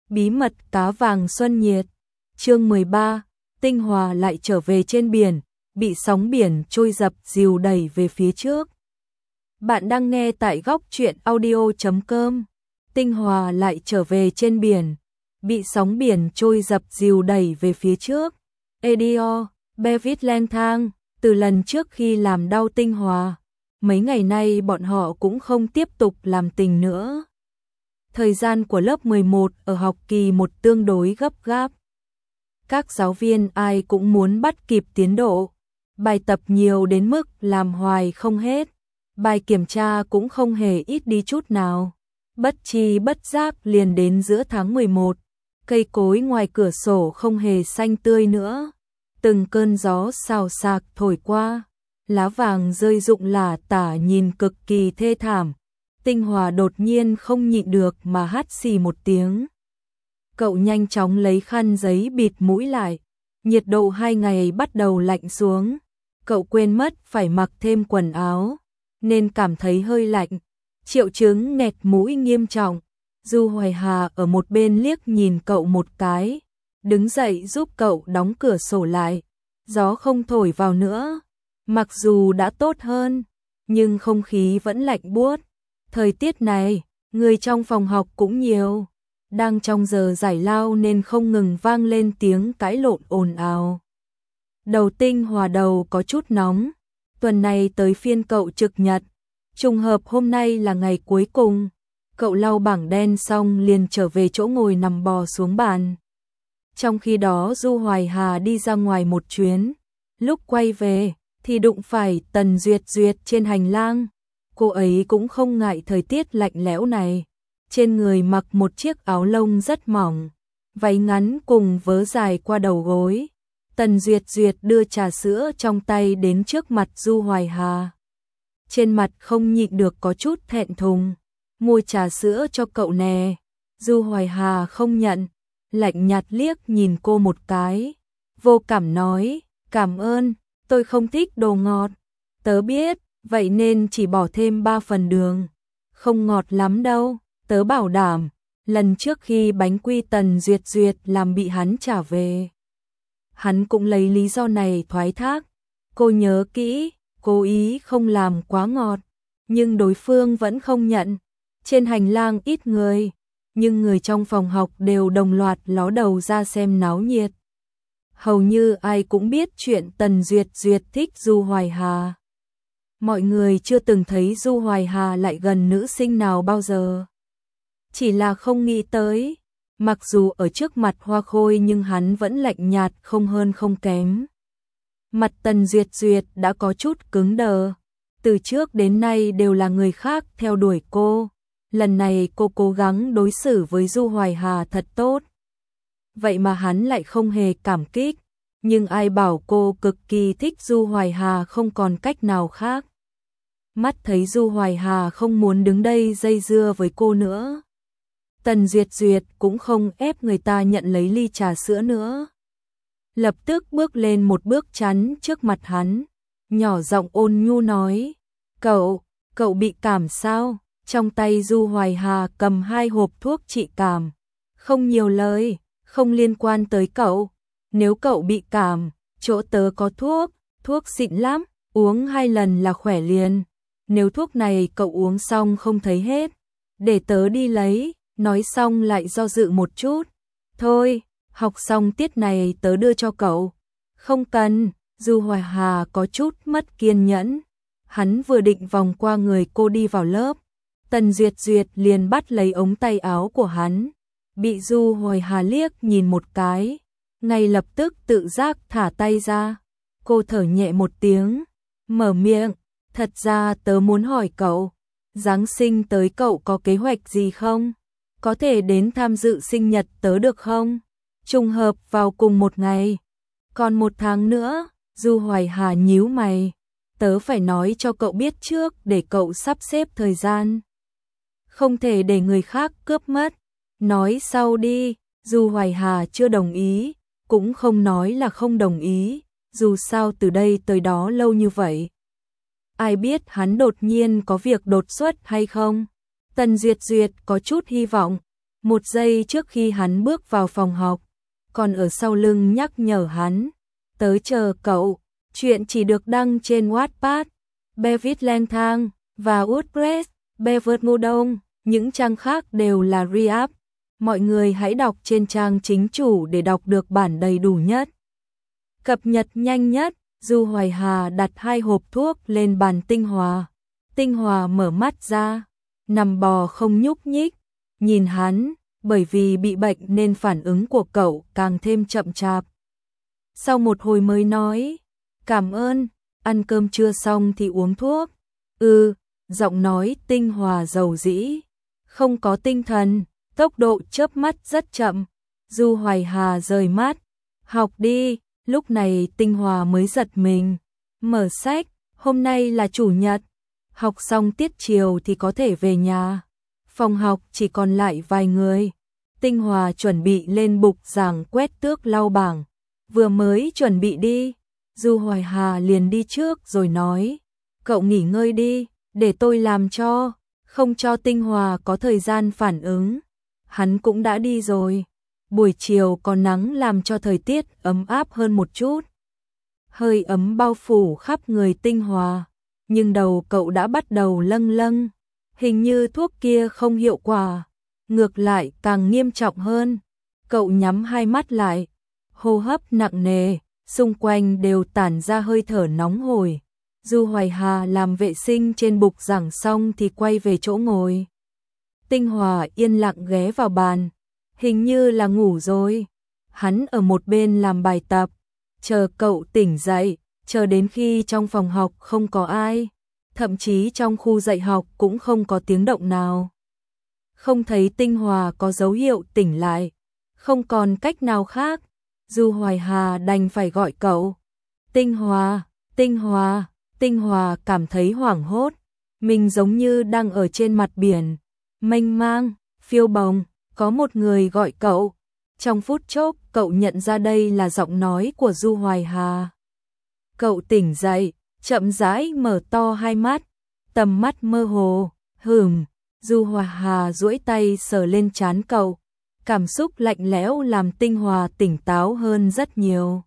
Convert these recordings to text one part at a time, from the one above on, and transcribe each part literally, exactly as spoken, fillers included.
Bí mật cá vàng xuân nhiệt. Chương mười ba, Tinh Hòa lại trở về trên biển, bị sóng biển trôi dập dìu đẩy về phía trước. Bạn đang nghe tại góc truyện audio chấm com. Tinh Hòa lại trở về trên biển, bị sóng biển trôi dập dìu đẩy về phía trước. Edio, Bevis lang thang, từ lần trước khi làm đau Tinh Hòa, mấy ngày nay bọn họ cũng không tiếp tục làm tình nữa. Thời gian của lớp mười một ở học kỳ một tương đối gấp gáp. Các giáo viên ai cũng muốn bắt kịp tiến độ. Bài tập nhiều đến mức làm hoài không hết. Bài kiểm tra cũng không hề ít đi chút nào. Bất chi bất giác liền đến giữa tháng mười một. Cây cối ngoài cửa sổ không hề xanh tươi nữa. Từng cơn gió xào xạc thổi qua. Lá vàng rơi rụng lả tả nhìn cực kỳ thê thảm. Tinh Hòa đột nhiên không nhịn được mà hắt xì một tiếng. Cậu nhanh chóng lấy khăn giấy bịt mũi lại. Nhiệt độ hai ngày bắt đầu lạnh xuống. Cậu quên mất phải mặc thêm quần áo, nên cảm thấy hơi lạnh. Triệu chứng nghẹt mũi nghiêm trọng. Du Hoài Hà ở một bên liếc nhìn cậu một cái, đứng dậy giúp cậu đóng cửa sổ lại. Gió không thổi vào nữa. Mặc dù đã tốt hơn, nhưng không khí vẫn lạnh buốt. Thời tiết này, người trong phòng học cũng nhiều. Đang trong giờ giải lao nên không ngừng vang lên tiếng cãi lộn ồn ào. Đầu Tinh Hòa đầu có chút nóng. Tuần này tới phiên cậu trực nhật. Trùng hợp hôm nay là ngày cuối cùng. Cậu lau bảng đen xong liền trở về chỗ ngồi nằm bò xuống bàn. Trong khi đó Du Hoài Hà đi ra ngoài một chuyến. Lúc quay về thì đụng phải Tần Duyệt Duyệt trên hành lang. Cô ấy cũng không ngại thời tiết lạnh lẽo này. Trên người mặc một chiếc áo lông rất mỏng, váy ngắn cùng vớ dài qua đầu gối. Tần Duyệt Duyệt đưa trà sữa trong tay đến trước mặt Du Hoài Hà. Trên mặt không nhịn được có chút thẹn thùng. Mua trà sữa cho cậu nè. Du Hoài Hà không nhận, lạnh nhạt liếc nhìn cô một cái. Vô cảm nói, cảm ơn, tôi không thích đồ ngọt. Tớ biết, vậy nên chỉ bỏ thêm ba phần đường. Không ngọt lắm đâu, tớ bảo đảm. Lần trước khi bánh quy Tần Duyệt Duyệt làm bị hắn trả về, hắn cũng lấy lý do này thoái thác. Cô nhớ kỹ, cố ý không làm quá ngọt, nhưng đối phương vẫn không nhận. Trên hành lang ít người, nhưng người trong phòng học đều đồng loạt ló đầu ra xem náo nhiệt. Hầu như ai cũng biết chuyện Tần Duyệt Duyệt thích Du Hoài Hà. Mọi người chưa từng thấy Du Hoài Hà lại gần nữ sinh nào bao giờ. Chỉ là không nghĩ tới, mặc dù ở trước mặt Hoa Khôi nhưng hắn vẫn lạnh nhạt không hơn không kém. Mặt Tần Duyệt Duyệt đã có chút cứng đờ. Từ trước đến nay đều là người khác theo đuổi cô. Lần này cô cố gắng đối xử với Du Hoài Hà thật tốt. Vậy mà hắn lại không hề cảm kích. Nhưng ai bảo cô cực kỳ thích Du Hoài Hà không còn cách nào khác. Mắt thấy Du Hoài Hà không muốn đứng đây dây dưa với cô nữa. Tần Duyệt Duyệt cũng không ép người ta nhận lấy ly trà sữa nữa. Lập tức bước lên một bước chắn trước mặt hắn. Nhỏ giọng ôn nhu nói. Cậu, cậu bị cảm sao? Trong tay Du Hoài Hà cầm hai hộp thuốc trị cảm. Không nhiều lời, không liên quan tới cậu. Nếu cậu bị cảm, chỗ tớ có thuốc, thuốc xịn lắm, uống hai lần là khỏe liền. Nếu thuốc này cậu uống xong không thấy hết, để tớ đi lấy. Nói xong lại do dự một chút. Thôi, học xong tiết này tớ đưa cho cậu. Không cần. Du Hoài Hà có chút mất kiên nhẫn. Hắn vừa định vòng qua người cô đi vào lớp, Tần Duyệt Duyệt liền bắt lấy ống tay áo của hắn. Bị Du Hoài Hà liếc nhìn một cái, ngay lập tức tự giác thả tay ra. Cô thở nhẹ một tiếng, mở miệng. Thật ra tớ muốn hỏi cậu, Giáng sinh tới cậu có kế hoạch gì không? Có thể đến tham dự sinh nhật tớ được không? Trùng hợp vào cùng một ngày. Còn một tháng nữa. Du Hoài Hà nhíu mày. Tớ phải nói cho cậu biết trước để cậu sắp xếp thời gian. Không thể để người khác cướp mất. Nói sau đi. Du Hoài Hà chưa đồng ý, cũng không nói là không đồng ý. Dù sao từ đây tới đó lâu như vậy, ai biết hắn đột nhiên có việc đột xuất hay không. Tần Duyệt Duyệt có chút hy vọng. Một giây trước khi hắn bước vào phòng học, còn ở sau lưng nhắc nhở hắn, tới chờ cậu, chuyện chỉ được đăng trên Wattpad, Bevitt lang thang và WordPress, Bevitt ngô đông, những trang khác đều là re-up. Mọi người hãy đọc trên trang chính chủ để đọc được bản đầy đủ nhất. Cập nhật nhanh nhất, Du Hoài Hà đặt hai hộp thuốc lên bàn Tinh Hòa. Tinh Hòa mở mắt ra, nằm bò không nhúc nhích, nhìn hắn, bởi vì bị bệnh nên phản ứng của cậu càng thêm chậm chạp. Sau một hồi mới nói, cảm ơn, ăn cơm chưa xong thì uống thuốc. Ừ, giọng nói Tinh Hòa dầu dĩ, không có tinh thần, tốc độ chớp mắt rất chậm. Du Hoài Hà rời mắt, học đi, lúc này Tinh Hòa mới giật mình, mở sách, hôm nay là chủ nhật, học xong tiết chiều thì có thể về nhà. Phòng học chỉ còn lại vài người. Tinh Hòa chuẩn bị lên bục giảng quét tước lau bảng, vừa mới chuẩn bị đi, Du Hoài Hà liền đi trước rồi nói, cậu nghỉ ngơi đi, để tôi làm cho, không cho Tinh Hòa có thời gian phản ứng. Hắn cũng đã đi rồi, buổi chiều có nắng làm cho thời tiết ấm áp hơn một chút. Hơi ấm bao phủ khắp người Tinh Hòa, nhưng đầu cậu đã bắt đầu lâng lâng, hình như thuốc kia không hiệu quả, ngược lại càng nghiêm trọng hơn. Cậu nhắm hai mắt lại, hô hấp nặng nề, xung quanh đều tản ra hơi thở nóng hổi. Du Hoài Hà làm vệ sinh trên bục giảng xong thì quay về chỗ ngồi. Tinh Hòa yên lặng ghé vào bàn, hình như là ngủ rồi. Hắn ở một bên làm bài tập, chờ cậu tỉnh dậy, chờ đến khi trong phòng học không có ai, thậm chí trong khu dạy học cũng không có tiếng động nào. Không thấy Tinh Hòa có dấu hiệu tỉnh lại, không còn cách nào khác, Du Hoài Hà đành phải gọi cậu. Tinh Hòa, Tinh Hòa, Tinh Hòa cảm thấy hoảng hốt, mình giống như đang ở trên mặt biển, mênh mang, phiêu bồng, có một người gọi cậu. Trong phút chốc, cậu nhận ra đây là giọng nói của Du Hoài Hà. Cậu tỉnh dậy, chậm rãi mở to hai mắt, tầm mắt mơ hồ, hửng. Du Hoài Hà duỗi tay sờ lên trán cậu, cảm xúc lạnh lẽo làm Tinh Hòa tỉnh táo hơn rất nhiều.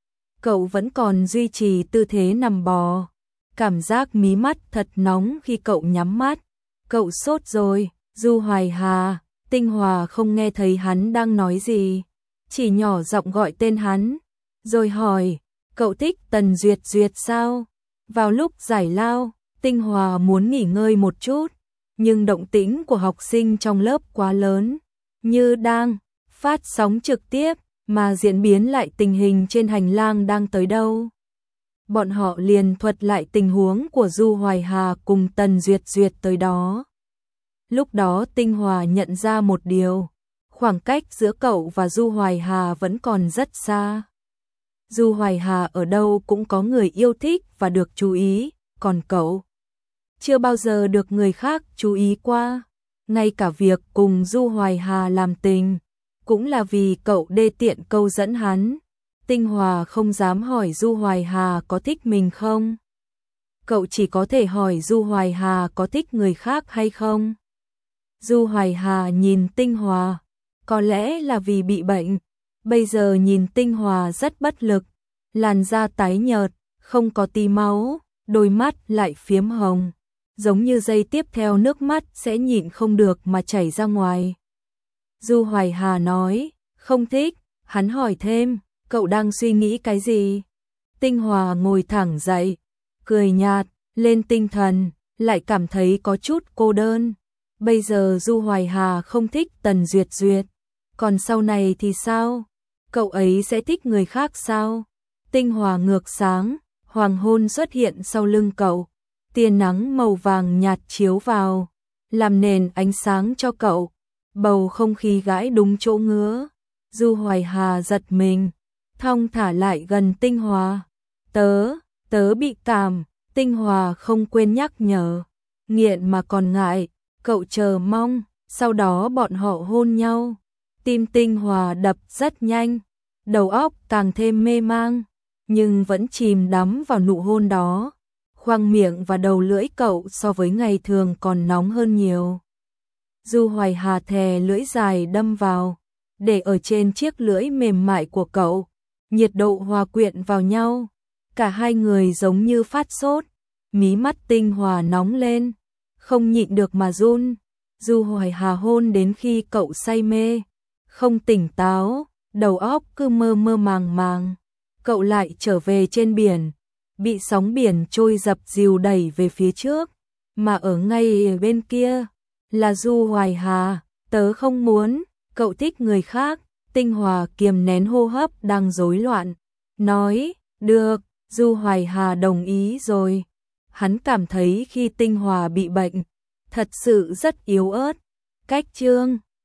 Cậu vẫn còn duy trì tư thế nằm bò, cảm giác mí mắt thật nóng khi cậu nhắm mắt. Cậu sốt rồi, Du Hoài Hà. Tinh Hòa không nghe thấy hắn đang nói gì, chỉ nhỏ giọng gọi tên hắn, rồi hỏi, cậu thích Tần Duyệt Duyệt sao? Vào lúc giải lao, Tinh Hòa muốn nghỉ ngơi một chút, nhưng động tĩnh của học sinh trong lớp quá lớn, như đang phát sóng trực tiếp, mà diễn biến lại tình hình trên hành lang đang tới đâu. Bọn họ liền thuật lại tình huống của Du Hoài Hà cùng Tần Duyệt Duyệt tới đó. Lúc đó Tinh Hòa nhận ra một điều, khoảng cách giữa cậu và Du Hoài Hà vẫn còn rất xa. Du Hoài Hà ở đâu cũng có người yêu thích và được chú ý, còn cậu chưa bao giờ được người khác chú ý qua. Ngay cả việc cùng Du Hoài Hà làm tình, cũng là vì cậu đê tiện câu dẫn hắn. Tinh Hòa không dám hỏi Du Hoài Hà có thích mình không. Cậu chỉ có thể hỏi Du Hoài Hà có thích người khác hay không. Du Hoài Hà nhìn Tinh Hòa, có lẽ là vì bị bệnh, bây giờ nhìn Tinh Hòa rất bất lực, làn da tái nhợt, không có tí máu, đôi mắt lại phiếm hồng, giống như giây tiếp theo nước mắt sẽ nhịn không được mà chảy ra ngoài. Du Hoài Hà nói, không thích, hắn hỏi thêm, cậu đang suy nghĩ cái gì? Tinh Hòa ngồi thẳng dậy, cười nhạt, lên tinh thần, lại cảm thấy có chút cô đơn. Bây giờ Du Hoài Hà không thích Tần Duyệt Duyệt, còn sau này thì sao? Cậu ấy sẽ thích người khác sao? Tinh Hòa ngược sáng, hoàng hôn xuất hiện sau lưng cậu, tia nắng màu vàng nhạt chiếu vào, làm nền ánh sáng cho cậu, bầu không khí gãi đúng chỗ ngứa. Du Hoài Hà giật mình, thong thả lại gần Tinh Hòa. Tớ, tớ bị cảm, Tinh Hòa không quên nhắc nhở, nghiện mà còn ngại. Cậu chờ mong, sau đó bọn họ hôn nhau. Tim Tinh Hòa đập rất nhanh, đầu óc càng thêm mê mang, nhưng vẫn chìm đắm vào nụ hôn đó. Khoang miệng và đầu lưỡi cậu so với ngày thường còn nóng hơn nhiều. Du Hoài Hà thè lưỡi dài đâm vào, để ở trên chiếc lưỡi mềm mại của cậu, nhiệt độ hòa quyện vào nhau, cả hai người giống như phát sốt, mí mắt Tinh Hòa nóng lên, không nhịn được mà run. Du Hoài Hà hôn đến khi cậu say mê, không tỉnh táo, đầu óc cứ mơ mơ màng màng. Cậu lại trở về trên biển, bị sóng biển trôi dập dìu đẩy về phía trước, mà ở ngay bên kia là Du Hoài Hà. Tớ không muốn, cậu thích người khác. Tinh Hòa kiềm nén hô hấp đang rối loạn, nói, được. Du Hoài Hà đồng ý rồi. Hắn cảm thấy khi Tinh Hòa bị bệnh, thật sự rất yếu ớt. Cách chương